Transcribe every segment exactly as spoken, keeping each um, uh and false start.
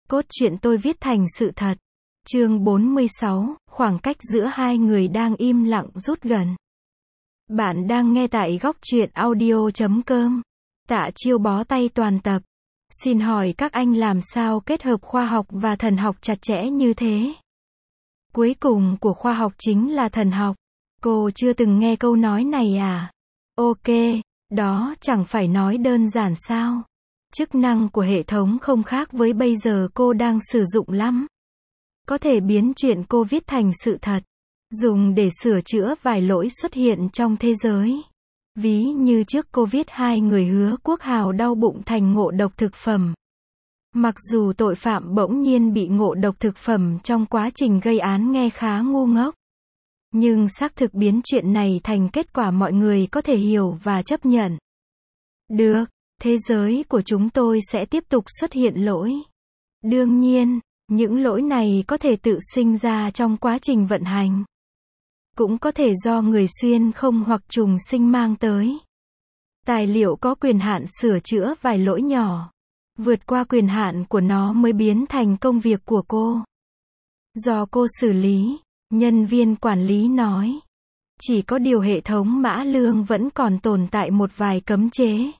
Cốt truyện tôi viết thành sự thật. Chương bốn mươi sáu, khoảng cách giữa hai người đang im lặng rút gần. Bạn đang nghe tại góc truyện audio chấm com. Tạ Chiêu bó tay toàn tập. Xin hỏi các anh làm sao kết hợp khoa học và thần học chặt chẽ như thế? Cuối cùng của khoa học chính là thần học. Cô chưa từng nghe câu nói này à? Ok, đó chẳng phải nói đơn giản sao? Chức năng của hệ thống không khác với bây giờ cô đang sử dụng lắm. Có thể biến chuyện cô viết thành sự thật, dùng để sửa chữa vài lỗi xuất hiện trong thế giới. Ví như trước cô viết hai người hứa quốc hào đau bụng thành ngộ độc thực phẩm. Mặc dù tội phạm bỗng nhiên bị ngộ độc thực phẩm trong quá trình gây án nghe khá ngu ngốc, nhưng xác thực biến chuyện này thành kết quả mọi người có thể hiểu và chấp nhận. Được, thế giới của chúng tôi sẽ tiếp tục xuất hiện lỗi. Đương nhiên, những lỗi này có thể tự sinh ra trong quá trình vận hành. Cũng có thể do người xuyên không hoặc trùng sinh mang tới. Tài liệu có quyền hạn sửa chữa vài lỗi nhỏ. Vượt qua quyền hạn của nó mới biến thành công việc của cô. Do cô xử lý, nhân viên quản lý nói. Chỉ có điều hệ thống mã lương vẫn còn tồn tại một vài cấm chế.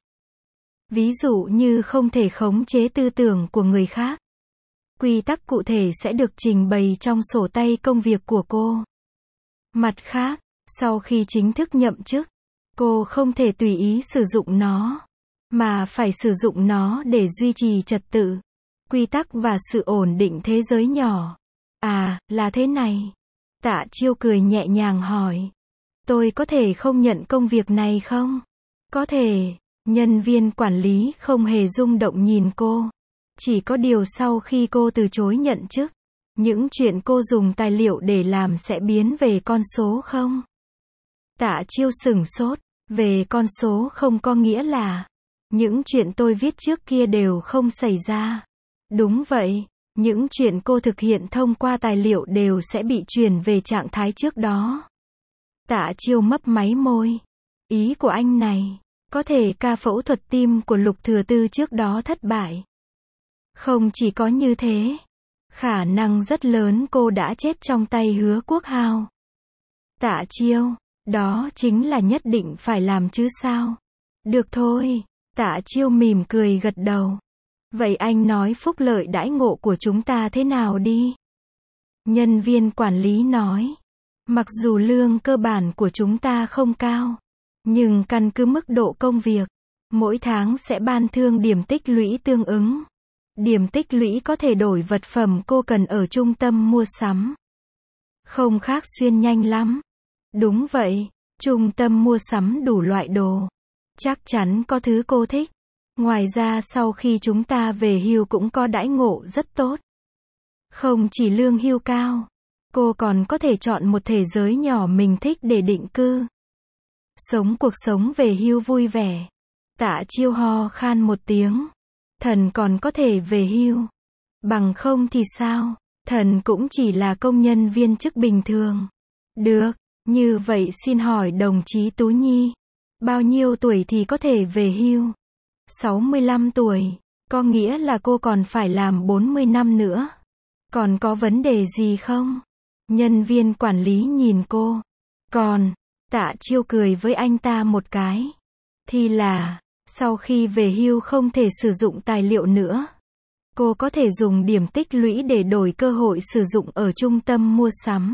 Ví dụ như không thể khống chế tư tưởng của người khác. Quy tắc cụ thể sẽ được trình bày trong sổ tay công việc của cô. Mặt khác, sau khi chính thức nhậm chức, cô không thể tùy ý sử dụng nó, mà phải sử dụng nó để duy trì trật tự, quy tắc và sự ổn định thế giới nhỏ. À, là thế này. Tạ Chiêu cười nhẹ nhàng hỏi. Tôi có thể không nhận công việc này không? Có thể. Nhân viên quản lý không hề rung động nhìn cô. Chỉ có điều sau khi cô từ chối nhận chức, những chuyện cô dùng tài liệu để làm sẽ biến về con số không? Tạ Chiêu sửng sốt. Về con số không có nghĩa là những chuyện tôi viết trước kia đều không xảy ra. Đúng vậy, những chuyện cô thực hiện thông qua tài liệu đều sẽ bị chuyển về trạng thái trước đó. Tạ Chiêu mấp máy môi. Ý của anh này, có thể ca phẫu thuật tim của Lục Thừa Tư trước đó thất bại. Không chỉ có như thế, khả năng rất lớn cô đã chết trong tay Hứa Quốc Hào. Tạ Chiêu, đó chính là nhất định phải làm chứ sao? Được thôi, Tạ Chiêu mỉm cười gật đầu. Vậy anh nói phúc lợi đãi ngộ của chúng ta thế nào đi? Nhân viên quản lý nói. Mặc dù lương cơ bản của chúng ta không cao, nhưng căn cứ mức độ công việc, mỗi tháng sẽ ban thương điểm tích lũy tương ứng. Điểm tích lũy có thể đổi vật phẩm cô cần ở trung tâm mua sắm. Không khác xuyên nhanh lắm. Đúng vậy, trung tâm mua sắm đủ loại đồ. Chắc chắn có thứ cô thích. Ngoài ra sau khi chúng ta về hưu cũng có đãi ngộ rất tốt. Không chỉ lương hưu cao, cô còn có thể chọn một thế giới nhỏ mình thích để định cư. Sống cuộc sống về hưu vui vẻ. Tạ Chiêu ho khan một tiếng. Thần còn có thể về hưu. Bằng không thì sao? Thần cũng chỉ là công nhân viên chức bình thường. Được, như vậy xin hỏi đồng chí Tú Nhi. Bao nhiêu tuổi thì có thể về hưu? sáu mươi lăm tuổi. Có nghĩa là cô còn phải làm bốn mươi năm nữa. Còn có vấn đề gì không? Nhân viên quản lý nhìn cô. Còn, Tạ Chiêu cười với anh ta một cái. Thì là, sau khi về hưu không thể sử dụng tài liệu nữa. Cô có thể dùng điểm tích lũy để đổi cơ hội sử dụng ở trung tâm mua sắm.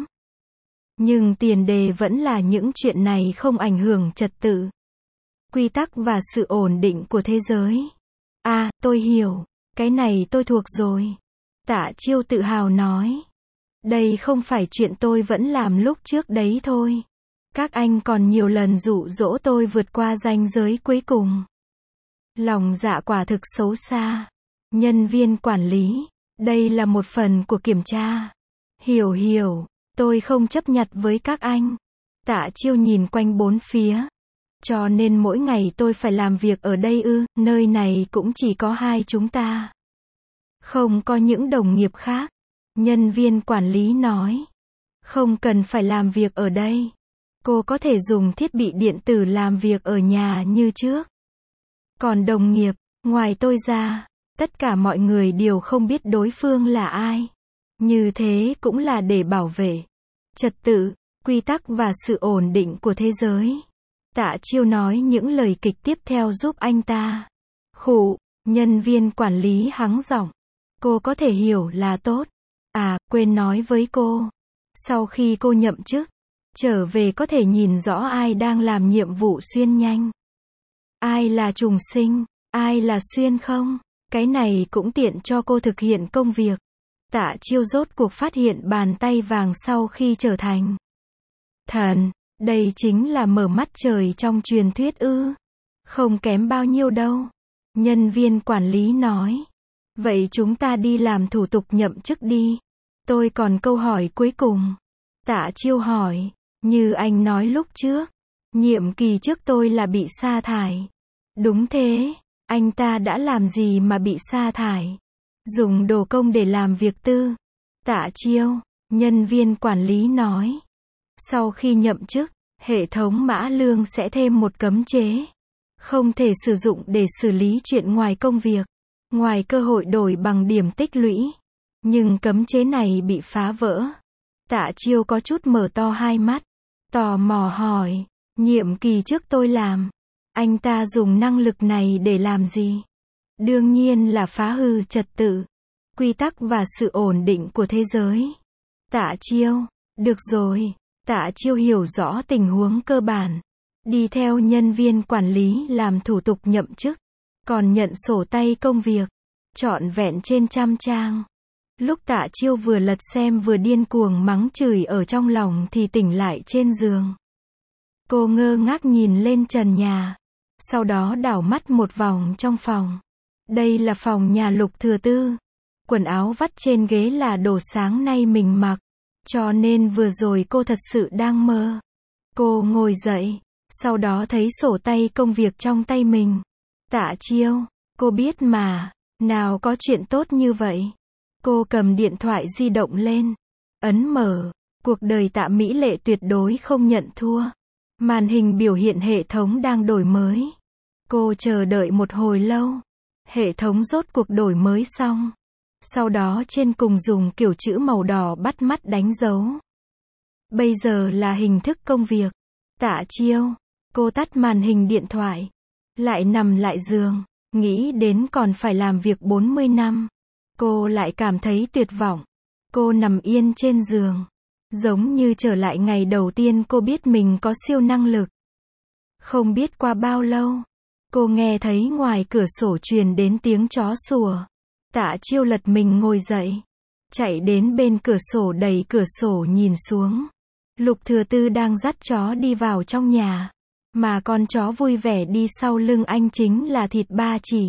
Nhưng tiền đề vẫn là những chuyện này không ảnh hưởng trật tự, quy tắc và sự ổn định của thế giới. À, tôi hiểu. Cái này tôi thuộc rồi. Tạ Chiêu tự hào nói. Đây không phải chuyện tôi vẫn làm lúc trước đấy thôi. Các anh còn nhiều lần dụ dỗ tôi vượt qua ranh giới cuối cùng. Lòng dạ quả thực xấu xa. Nhân viên quản lý. Đây là một phần của kiểm tra. Hiểu hiểu. Tôi không chấp nhặt với các anh. Tạ Chiêu nhìn quanh bốn phía. Cho nên mỗi ngày tôi phải làm việc ở đây ư? Nơi này cũng chỉ có hai chúng ta. Không có những đồng nghiệp khác. Nhân viên quản lý nói. Không cần phải làm việc ở đây. Cô có thể dùng thiết bị điện tử làm việc ở nhà như trước. Còn đồng nghiệp, ngoài tôi ra, Tất cả mọi người đều không biết đối phương là ai. Như thế cũng là để bảo vệ trật tự, quy tắc và sự ổn định của thế giới. Tạ Chiêu nói những lời kịch tiếp theo giúp anh ta. Khụ, nhân viên quản lý hắng giọng. Cô có thể hiểu là tốt. À, quên nói với cô. Sau khi cô nhậm chức, trở về có thể nhìn rõ ai đang làm nhiệm vụ xuyên nhanh. Ai là trùng sinh, ai là xuyên không. Cái này cũng tiện cho cô thực hiện công việc. Tạ Chiêu rốt cuộc phát hiện bàn tay vàng sau khi trở thành thần. Đây chính là mở mắt trời trong truyền thuyết ư. Không kém bao nhiêu đâu. Nhân viên quản lý nói. Vậy chúng ta đi làm thủ tục nhậm chức đi. Tôi còn câu hỏi cuối cùng. Tạ Chiêu hỏi. Như anh nói lúc trước. Nhiệm kỳ trước tôi là bị sa thải. Đúng thế. Anh ta đã làm gì mà bị sa thải? Dùng đồ công để làm việc tư. Tạ Chiêu. Nhân viên quản lý nói. Sau khi nhậm chức, hệ thống mã lương sẽ thêm một cấm chế. Không thể sử dụng để xử lý chuyện ngoài công việc. Ngoài cơ hội đổi bằng điểm tích lũy. Nhưng cấm chế này bị phá vỡ. Tạ Chiêu có chút mở to hai mắt. Tò mò hỏi. Nhiệm kỳ trước tôi làm. Anh ta dùng năng lực này để làm gì? Đương nhiên là phá hư trật tự, quy tắc và sự ổn định của thế giới. Tạ Chiêu. Được rồi. Tạ Chiêu hiểu rõ tình huống cơ bản. Đi theo nhân viên quản lý làm thủ tục nhậm chức. Còn nhận sổ tay công việc. Trọn vẹn trên trăm trang. Lúc Tạ Chiêu vừa lật xem vừa điên cuồng mắng chửi ở trong lòng thì tỉnh lại trên giường. Cô ngơ ngác nhìn lên trần nhà. Sau đó đảo mắt một vòng trong phòng. Đây là phòng nhà Lục Thừa Tư. Quần áo vắt trên ghế là đồ sáng nay mình mặc. Cho nên vừa rồi cô thật sự đang mơ. Cô ngồi dậy. Sau đó thấy sổ tay công việc trong tay mình. Tạ Chiêu. Cô biết mà. Nào có chuyện tốt như vậy. Cô cầm điện thoại di động lên. Ấn mở. Cuộc đời Tạ Mỹ Lệ tuyệt đối không nhận thua. Màn hình biểu hiện hệ thống đang đổi mới. Cô chờ đợi một hồi lâu. Hệ thống rốt cuộc đổi mới xong. Sau đó trên cùng dùng kiểu chữ màu đỏ bắt mắt đánh dấu. Bây giờ là hình thức công việc. Tạ Chiêu. Cô tắt màn hình điện thoại. Lại nằm lại giường. Nghĩ đến còn phải làm việc bốn mươi năm. Cô lại cảm thấy tuyệt vọng. Cô nằm yên trên giường. Giống như trở lại ngày đầu tiên cô biết mình có siêu năng lực. Không biết qua bao lâu. Cô nghe thấy ngoài cửa sổ truyền đến tiếng chó sủa. Tạ Chiêu lật mình ngồi dậy. Chạy đến bên cửa sổ đẩy cửa sổ nhìn xuống. Lục Thừa Tư đang dắt chó đi vào trong nhà. Mà con chó vui vẻ đi sau lưng anh chính là Thịt Ba Chỉ.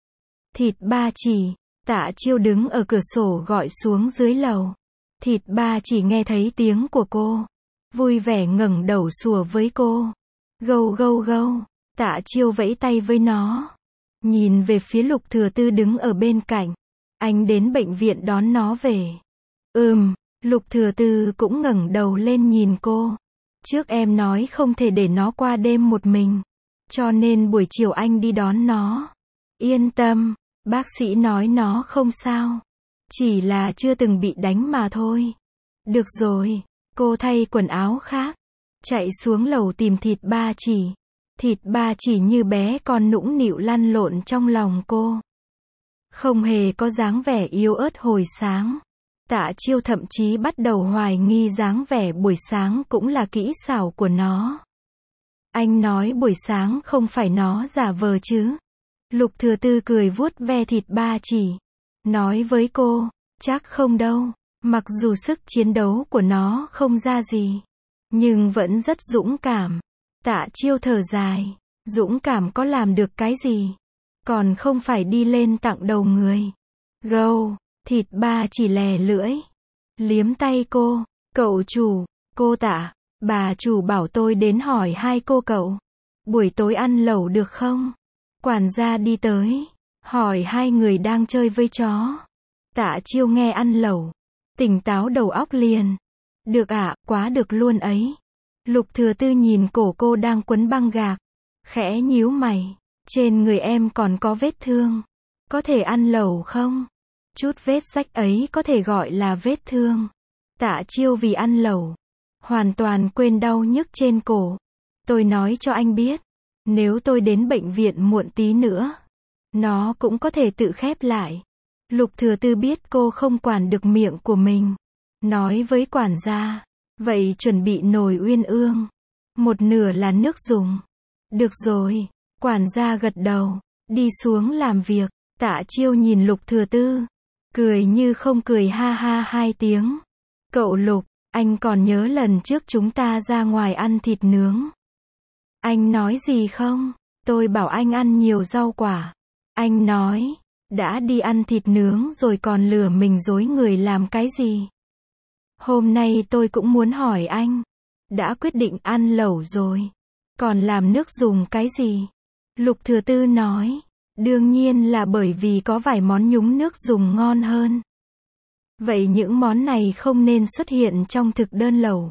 Thịt Ba Chỉ. Tạ Chiêu đứng ở cửa sổ gọi xuống dưới lầu. Thịt Ba Chỉ nghe thấy tiếng của cô. Vui vẻ ngẩng đầu sủa với cô. Gâu gâu gâu. Tạ Chiêu vẫy tay với nó. Nhìn về phía Lục Thừa Tư đứng ở bên cạnh. Anh đến bệnh viện đón nó về. Ừm, Lục Thừa Tư cũng ngẩng đầu lên nhìn cô. Trước em nói không thể để nó qua đêm một mình. Cho nên buổi chiều anh đi đón nó. Yên tâm, bác sĩ nói nó không sao. Chỉ là chưa từng bị đánh mà thôi. Được rồi, cô thay quần áo khác. Chạy xuống lầu tìm Thịt Ba Chỉ. Thịt Ba Chỉ như bé con nũng nịu lăn lộn trong lòng cô. Không hề có dáng vẻ yếu ớt hồi sáng. Tạ Chiêu thậm chí bắt đầu hoài nghi dáng vẻ buổi sáng cũng là kỹ xảo của nó. Anh nói buổi sáng không phải nó giả vờ chứ. Lục Thừa Tư cười vuốt ve Thịt Ba Chỉ. Nói với cô, chắc không đâu. Mặc dù sức chiến đấu của nó không ra gì. Nhưng vẫn rất dũng cảm. Tạ Chiêu thở dài. Dũng cảm có làm được cái gì? Còn không phải đi lên tặng đầu người. Gâu. Thịt Ba Chỉ lè lưỡi. Liếm tay cô. Cậu chủ. Cô Tạ. Bà chủ bảo tôi đến hỏi hai cô cậu. Buổi tối ăn lẩu được không? Quản gia đi tới. Hỏi hai người đang chơi với chó. Tạ Chiêu nghe ăn lẩu. Tỉnh táo đầu óc liền. Được ạ, quá được luôn ấy. Lục Thừa Tư nhìn cổ cô đang quấn băng gạc. Khẽ nhíu mày. Trên người em còn có vết thương. Có thể ăn lẩu không? Chút vết rách ấy có thể gọi là vết thương. Tạ Chiêu vì ăn lẩu, hoàn toàn quên đau nhức trên cổ. Tôi nói cho anh biết, nếu tôi đến bệnh viện muộn tí nữa, nó cũng có thể tự khép lại. Lục Thừa Tư biết cô không quản được miệng của mình. Nói với quản gia, vậy chuẩn bị nồi uyên ương. Một nửa là nước dùng. Được rồi, quản gia gật đầu, đi xuống làm việc. Tạ Chiêu nhìn Lục Thừa Tư, cười như không cười ha ha hai tiếng. Cậu Lục, anh còn nhớ lần trước chúng ta ra ngoài ăn thịt nướng. Anh nói gì không? Tôi bảo anh ăn nhiều rau quả. Anh nói, đã đi ăn thịt nướng rồi còn lừa mình dối người làm cái gì? Hôm nay tôi cũng muốn hỏi anh. Đã quyết định ăn lẩu rồi, còn làm nước dùng cái gì? Lục Thừa Tư nói, đương nhiên là bởi vì có vài món nhúng nước dùng ngon hơn. Vậy những món này không nên xuất hiện trong thực đơn lẩu.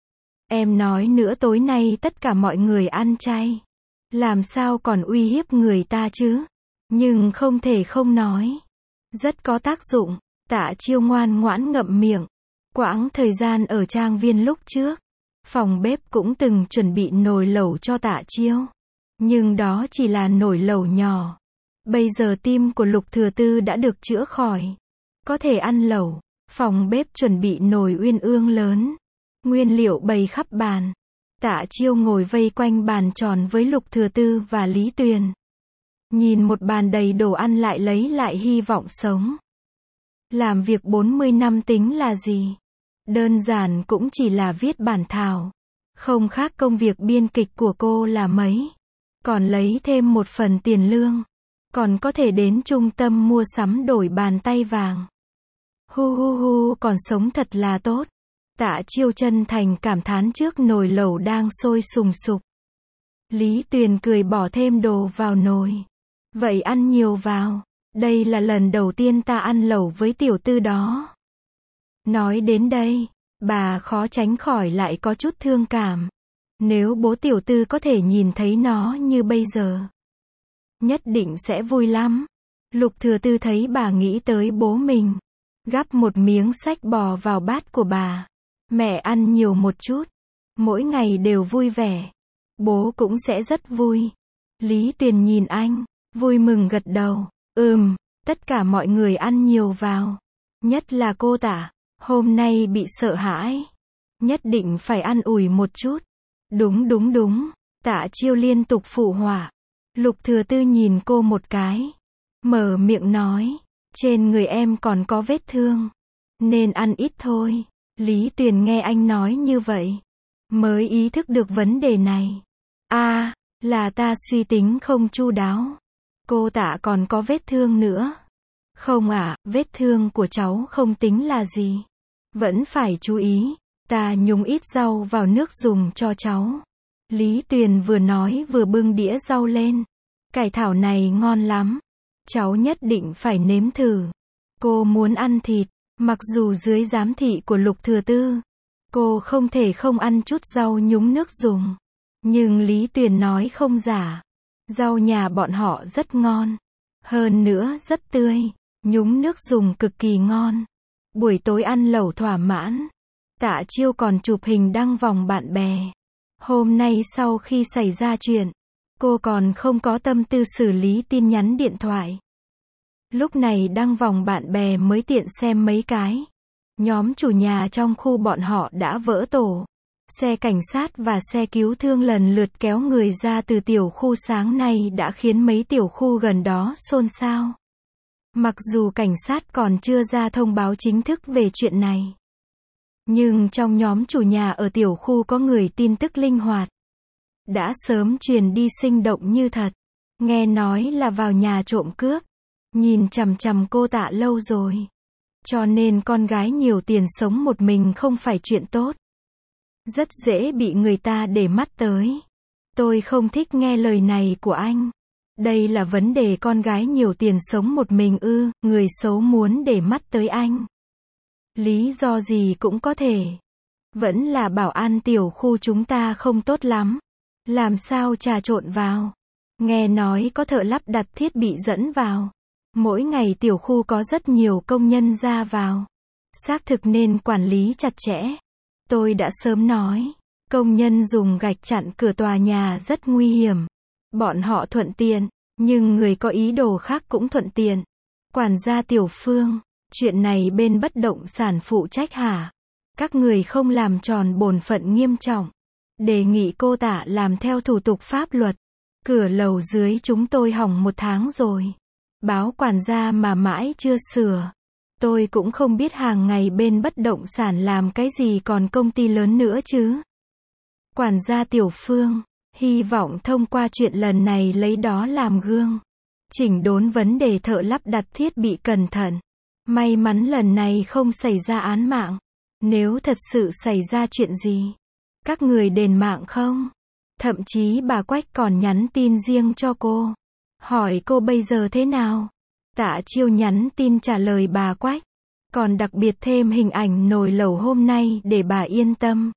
Em nói nữa, tối nay tất cả mọi người ăn chay. Làm sao còn uy hiếp người ta chứ? Nhưng không thể không nói. Rất có tác dụng. Tạ Chiêu ngoan ngoãn ngậm miệng. Quãng thời gian ở trang viên lúc trước, phòng bếp cũng từng chuẩn bị nồi lẩu cho Tạ Chiêu. Nhưng đó chỉ là nồi lẩu nhỏ. Bây giờ tim của Lục Thừa Tư đã được chữa khỏi. Có thể ăn lẩu. Phòng bếp chuẩn bị nồi uyên ương lớn. Nguyên liệu bày khắp bàn. Tạ Chiêu ngồi vây quanh bàn tròn với Lục Thừa Tư và Lý Tuyền. Nhìn một bàn đầy đồ ăn lại lấy lại hy vọng sống. Làm việc bốn mươi năm tính là gì? Đơn giản cũng chỉ là viết bản thảo. Không khác công việc biên kịch của cô là mấy. Còn lấy thêm một phần tiền lương. Còn có thể đến trung tâm mua sắm đổi bàn tay vàng. Hu hu hu, còn sống thật là tốt. Tạ Chiêu chân thành cảm thán trước nồi lẩu đang sôi sùng sục. Lý Tuyền cười bỏ thêm đồ vào nồi. Vậy ăn nhiều vào. Đây là lần đầu tiên ta ăn lẩu với tiểu tư đó. Nói đến đây, bà khó tránh khỏi lại có chút thương cảm. Nếu bố tiểu tư có thể nhìn thấy nó như bây giờ, nhất định sẽ vui lắm. Lục Thừa Tư thấy bà nghĩ tới bố mình. Gắp một miếng xách bò vào bát của bà. Mẹ ăn nhiều một chút. Mỗi ngày đều vui vẻ. Bố cũng sẽ rất vui. Lý Tuyền nhìn anh, vui mừng gật đầu. Ừm, tất cả mọi người ăn nhiều vào. Nhất là cô Tạ, hôm nay bị sợ hãi. Nhất định phải ăn ủi một chút. Đúng đúng đúng. Tạ Chiêu liên tục phụ họa. Lục Thừa Tư nhìn cô một cái. Mở miệng nói. Trên người em còn có vết thương. Nên ăn ít thôi. Lý Tuyền nghe anh nói như vậy, mới ý thức được vấn đề này. À, là ta suy tính không chu đáo. Cô Tạ còn có vết thương nữa. Không ạ, à, vết thương của cháu không tính là gì. Vẫn phải chú ý. Ta nhúng ít rau vào nước dùng cho cháu. Lý Tuyền vừa nói vừa bưng đĩa rau lên. Cải thảo này ngon lắm. Cháu nhất định phải nếm thử. Cô muốn ăn thịt. Mặc dù dưới giám thị của Lục Thừa Tư, cô không thể không ăn chút rau nhúng nước dùng. Nhưng Lý Tuyền nói không giả. Rau nhà bọn họ rất ngon. Hơn nữa rất tươi. Nhúng nước dùng cực kỳ ngon. Buổi tối ăn lẩu thỏa mãn. Tạ Chiêu còn chụp hình đăng vòng bạn bè. Hôm nay sau khi xảy ra chuyện, cô còn không có tâm tư xử lý tin nhắn điện thoại. Lúc này đăng vòng bạn bè mới tiện xem mấy cái. Nhóm chủ nhà trong khu bọn họ đã vỡ tổ. Xe cảnh sát và xe cứu thương lần lượt kéo người ra từ tiểu khu, sáng nay đã khiến mấy tiểu khu gần đó xôn xao. Mặc dù cảnh sát còn chưa ra thông báo chính thức về chuyện này, nhưng trong nhóm chủ nhà ở tiểu khu có người tin tức linh hoạt. Đã sớm truyền đi sinh động như thật. Nghe nói là vào nhà trộm cướp. Nhìn chằm chằm cô Tạ lâu rồi. Cho nên con gái nhiều tiền sống một mình không phải chuyện tốt. Rất dễ bị người ta để mắt tới. Tôi không thích nghe lời này của anh. Đây là vấn đề con gái nhiều tiền sống một mình ư, người xấu muốn để mắt tới anh. Lý do gì cũng có thể. Vẫn là bảo an tiểu khu chúng ta không tốt lắm. Làm sao trà trộn vào. Nghe nói có thợ lắp đặt thiết bị dẫn vào. Mỗi ngày tiểu khu có rất nhiều công nhân ra vào. Xác thực nên quản lý chặt chẽ. Tôi đã sớm nói, công nhân dùng gạch chặn cửa tòa nhà rất nguy hiểm. Bọn họ thuận tiện, nhưng người có ý đồ khác cũng thuận tiện. Quản gia Tiểu Phương, chuyện này bên bất động sản phụ trách hả? Các người không làm tròn bổn phận nghiêm trọng. Đề nghị cô Tạ làm theo thủ tục pháp luật. Cửa lầu dưới chúng tôi hỏng một tháng rồi. Báo quản gia mà mãi chưa sửa. Tôi cũng không biết hàng ngày bên bất động sản làm cái gì còn công ty lớn nữa chứ. Quản gia Tiểu Phương, hy vọng thông qua chuyện lần này lấy đó làm gương. Chỉnh đốn vấn đề thợ lắp đặt thiết bị cẩn thận. May mắn lần này không xảy ra án mạng. Nếu thật sự xảy ra chuyện gì, các người đền mạng không? Thậm chí bà Quách còn nhắn tin riêng cho cô. Hỏi cô bây giờ thế nào? Tạ Chiêu nhắn tin trả lời bà Quách. Còn đặc biệt thêm hình ảnh nồi lẩu hôm nay để bà yên tâm.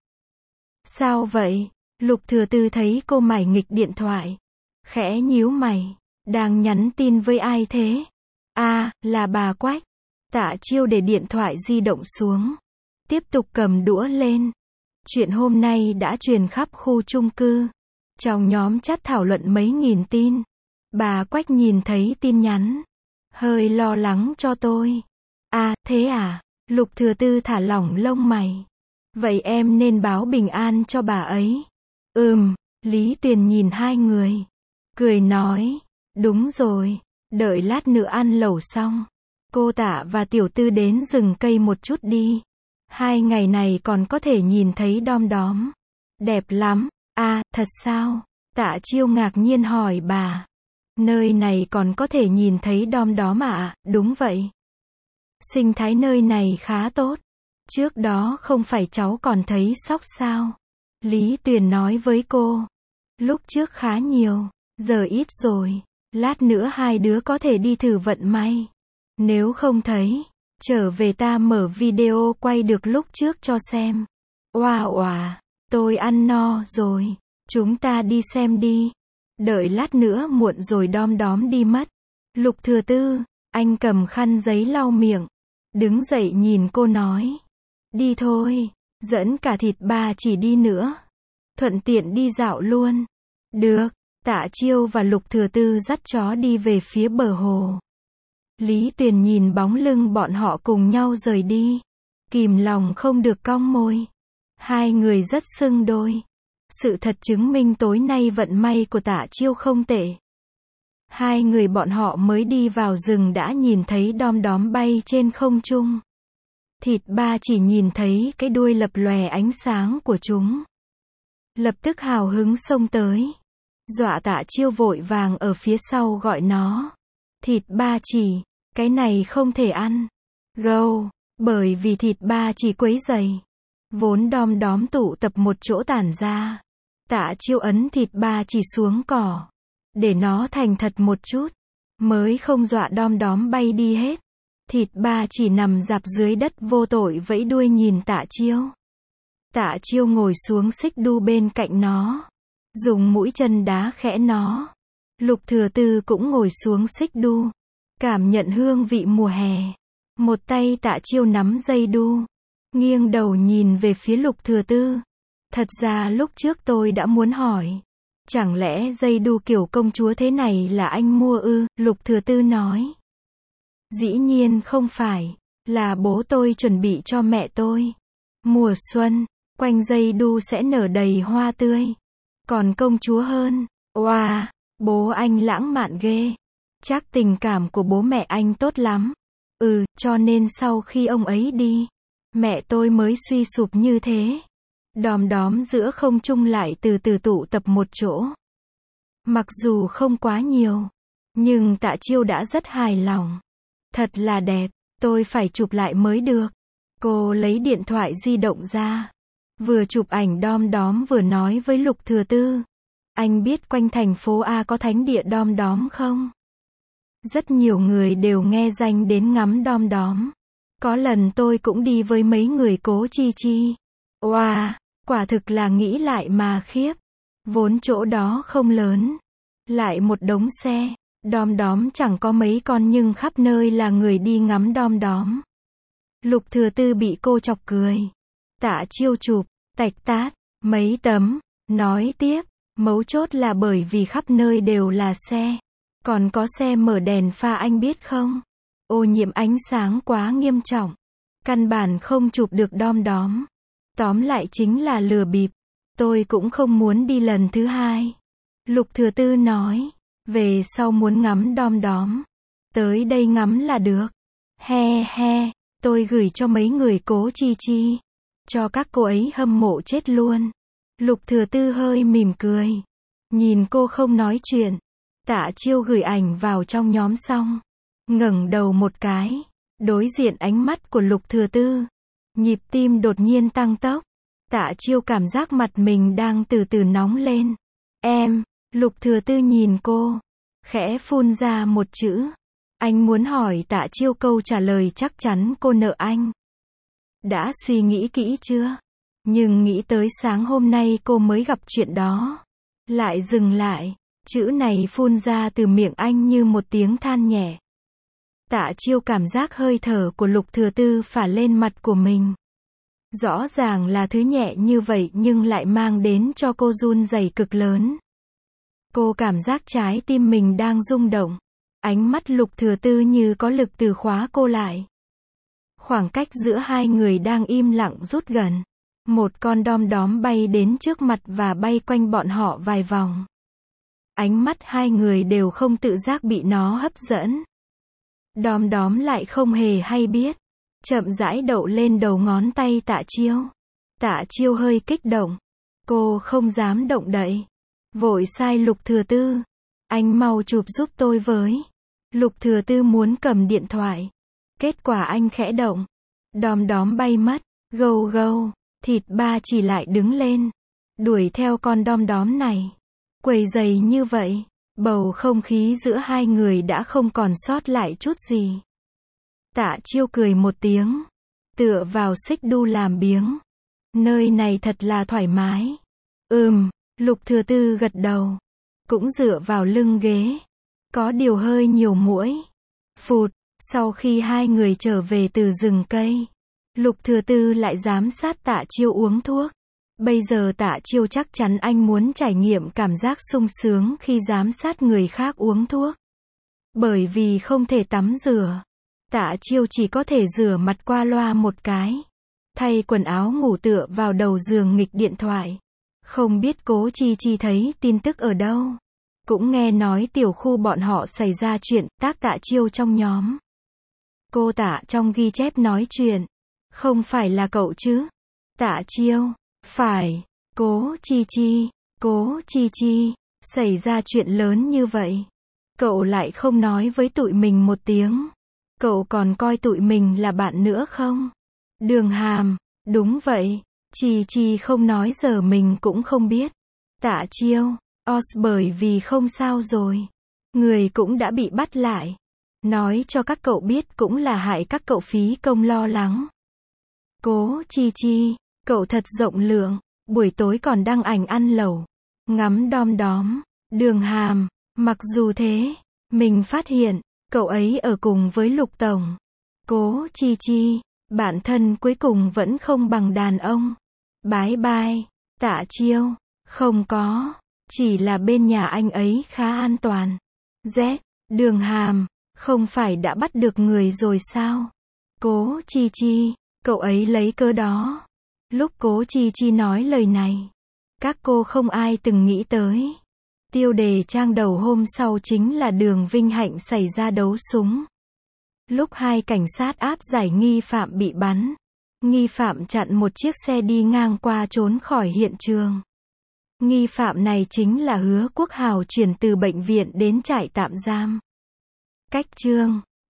Sao vậy? Lục Thừa Tư thấy cô mải nghịch điện thoại. Khẽ nhíu mày. Đang nhắn tin với ai thế? À, là bà Quách. Tạ Chiêu để điện thoại di động xuống. Tiếp tục cầm đũa lên. Chuyện hôm nay đã truyền khắp khu chung cư. Trong nhóm chat thảo luận mấy nghìn tin. Bà Quách nhìn thấy tin nhắn. Hơi lo lắng cho tôi. À, thế à? Lục Thừa Tư thả lỏng lông mày. Vậy em nên báo bình an cho bà ấy. Ừm, Lý Tuyền nhìn hai người. Cười nói. Đúng rồi. Đợi lát nữa ăn lẩu xong. Cô Tạ và Tiểu Tư đến rừng cây một chút đi. Hai ngày này còn có thể nhìn thấy đom đóm. Đẹp lắm. À, thật sao? Tạ Chiêu ngạc nhiên hỏi bà. Nơi này còn có thể nhìn thấy đom đóm à? Đúng vậy. Sinh thái nơi này khá tốt. Trước đó không phải cháu còn thấy sóc sao? Lý Tuyền nói với cô. Lúc trước khá nhiều, giờ ít rồi. Lát nữa hai đứa có thể đi thử vận may. Nếu không thấy, trở về ta mở video quay được lúc trước cho xem. Oà oà, tôi ăn no rồi. Chúng ta đi xem đi. Đợi lát nữa muộn rồi đom đóm đi mất. Lục Thừa Tư, anh cầm khăn giấy lau miệng. Đứng dậy nhìn cô nói. Đi thôi, dẫn cả thịt ba chỉ đi nữa. Thuận tiện đi dạo luôn. Được, Tạ Chiêu và Lục Thừa Tư dắt chó đi về phía bờ hồ. Lý Tuyền nhìn bóng lưng bọn họ cùng nhau rời đi. Kìm lòng không được cong môi. Hai người rất xứng đôi. Sự thật chứng minh tối nay vận may của Tạ Chiêu không tệ. Hai người bọn họ mới đi vào rừng đã nhìn thấy đom đóm bay trên không trung. Thịt ba chỉ nhìn thấy cái đuôi lập lòe ánh sáng của chúng. Lập tức hào hứng xông tới. Dọa Tạ Chiêu vội vàng ở phía sau gọi nó. Thịt ba chỉ, cái này không thể ăn. Gâu, bởi vì thịt ba chỉ quấy rầy. Vốn đom đóm tụ tập một chỗ tản ra. Tạ Chiêu ấn thịt ba chỉ xuống cỏ. Để nó thành thật một chút. Mới không dọa đom đóm bay đi hết. Thịt ba chỉ nằm rạp dưới đất vô tội vẫy đuôi nhìn Tạ Chiêu. Tạ Chiêu ngồi xuống xích đu bên cạnh nó. Dùng mũi chân đá khẽ nó. Lục Thừa Tư cũng ngồi xuống xích đu. Cảm nhận hương vị mùa hè. Một tay Tạ Chiêu nắm dây đu. Nghiêng đầu nhìn về phía Lục Thừa Tư. Thật ra lúc trước tôi đã muốn hỏi. Chẳng lẽ dây đu kiểu công chúa thế này là anh mua ư? Lục Thừa Tư nói. Dĩ nhiên không phải. Là bố tôi chuẩn bị cho mẹ tôi. Mùa xuân, quanh dây đu sẽ nở đầy hoa tươi. Còn công chúa hơn. Oa, bố anh lãng mạn ghê. Chắc tình cảm của bố mẹ anh tốt lắm. Ừ, cho nên sau khi ông ấy đi, mẹ tôi mới suy sụp như thế. Đom đóm giữa không trung lại từ từ tụ tập một chỗ. Mặc dù không quá nhiều, nhưng Tạ Chiêu đã rất hài lòng. Thật là đẹp, tôi phải chụp lại mới được. Cô lấy điện thoại di động ra. Vừa chụp ảnh đom đóm vừa nói với Lục Thừa Tư. Anh biết quanh thành phố A có thánh địa đom đóm không? Rất nhiều người đều nghe danh đến ngắm đom đóm. Có lần tôi cũng đi với mấy người Cố Chi Chi. Wow, quả thực là nghĩ lại mà khiếp. Vốn chỗ đó không lớn. Lại một đống xe. Đom đóm chẳng có mấy con nhưng khắp nơi là người đi ngắm đom đóm. Lục Thừa Tư bị cô chọc cười. Tạ Chiêu chụp, tạch tát, mấy tấm, nói tiếp, mấu chốt là bởi vì khắp nơi đều là xe. Còn có xe mở đèn pha anh biết không? Ô nhiễm ánh sáng quá nghiêm trọng. Căn bản không chụp được đom đóm. Tóm lại chính là lừa bịp. Tôi cũng không muốn đi lần thứ hai. Lục Thừa Tư nói. Về sau muốn ngắm đom đóm. Tới đây ngắm là được. He he, tôi gửi cho mấy người Cố Chi Chi. Cho các cô ấy hâm mộ chết luôn. Lục Thừa Tư hơi mỉm cười. Nhìn cô không nói chuyện. Tạ Chiêu gửi ảnh vào trong nhóm xong. Ngẩng đầu một cái. Đối diện ánh mắt của Lục Thừa Tư. Nhịp tim đột nhiên tăng tốc. Tạ Chiêu cảm giác mặt mình đang từ từ nóng lên. Em, Lục Thừa Tư nhìn cô. Khẽ phun ra một chữ. Anh muốn hỏi Tạ Chiêu câu trả lời chắc chắn cô nợ anh. Đã suy nghĩ kỹ chưa? Nhưng nghĩ tới sáng hôm nay cô mới gặp chuyện đó. Lại dừng lại. Chữ này phun ra từ miệng anh như một tiếng than nhẹ. Tạ Chiêu cảm giác hơi thở của Lục Thừa Tư phả lên mặt của mình. Rõ ràng là thứ nhẹ như vậy nhưng lại mang đến cho cô run rẩy cực lớn. Cô cảm giác trái tim mình đang rung động. Ánh mắt Lục Thừa Tư như có lực từ khóa cô lại. Khoảng cách giữa hai người đang im lặng rút gần. Một con đom đóm bay đến trước mặt và bay quanh bọn họ vài vòng. Ánh mắt hai người đều không tự giác bị nó hấp dẫn. Đom đóm lại không hề hay biết. Chậm rãi đậu lên đầu ngón tay Tạ Chiêu. Tạ Chiêu hơi kích động. Cô không dám động đậy. Vội sai Lục Thừa Tư. Anh mau chụp giúp tôi với. Lục Thừa Tư muốn cầm điện thoại. Kết quả anh khẽ động. Đom đóm bay mất. Gâu gâu. Thịt ba chỉ lại đứng lên. Đuổi theo con đom đóm này. Quầy giày như vậy. Bầu không khí giữa hai người đã không còn sót lại chút gì. Tạ Chiêu cười một tiếng. Tựa vào xích đu làm biếng. Nơi này thật là thoải mái. Ừm, Lục Thừa Tư gật đầu. Cũng dựa vào lưng ghế. Có điều hơi nhiều muỗi. Phụt, sau khi hai người trở về từ rừng cây. Lục Thừa Tư lại giám sát Tạ Chiêu uống thuốc. Bây giờ Tạ Chiêu chắc chắn anh muốn trải nghiệm cảm giác sung sướng khi giám sát người khác uống thuốc. Bởi vì không thể tắm rửa. Tạ Chiêu chỉ có thể rửa mặt qua loa một cái. Thay quần áo ngủ tựa vào đầu giường nghịch điện thoại. Không biết Cố Chi Chi thấy tin tức ở đâu. Cũng nghe nói tiểu khu bọn họ xảy ra chuyện tác Tạ Chiêu trong nhóm. Cô Tạ trong ghi chép nói chuyện. Không phải là cậu chứ? Tạ Chiêu. Phải. Cố Chi Chi. Cố Chi Chi. Xảy ra chuyện lớn như vậy. Cậu lại không nói với tụi mình một tiếng. Cậu còn coi tụi mình là bạn nữa không? Đường Hàm. Đúng vậy. Chi Chi không nói giờ mình cũng không biết. Tạ Chiêu. Os bởi vì không sao rồi. Người cũng đã bị bắt lại. Nói cho các cậu biết cũng là hại các cậu phí công lo lắng. Cố Chi Chi. Cậu thật rộng lượng. Buổi tối còn đăng ảnh ăn lẩu. Ngắm đom đóm. Đường Hàm. Mặc dù thế. Mình phát hiện. Cậu ấy ở cùng với Lục Tổng. Cố Chi Chi. Bản thân cuối cùng vẫn không bằng đàn ông. Bái bai. Tạ Chiêu. Không có. Chỉ là bên nhà anh ấy khá an toàn. Z. Đường Hàm. Không phải đã bắt được người rồi sao? Cố Chi Chi. Cậu ấy lấy cớ đó. Lúc Cố Chi Chi nói lời này. Các cô không ai từng nghĩ tới. Tiêu đề trang đầu hôm sau chính là Đường Vinh Hạnh xảy ra đấu súng. Lúc hai cảnh sát áp giải nghi phạm bị bắn. Nghi phạm chặn một chiếc xe đi ngang qua trốn khỏi hiện trường. Nghi phạm này chính là Hứa Quốc Hào chuyển từ bệnh viện đến trại tạm giam. Cách chương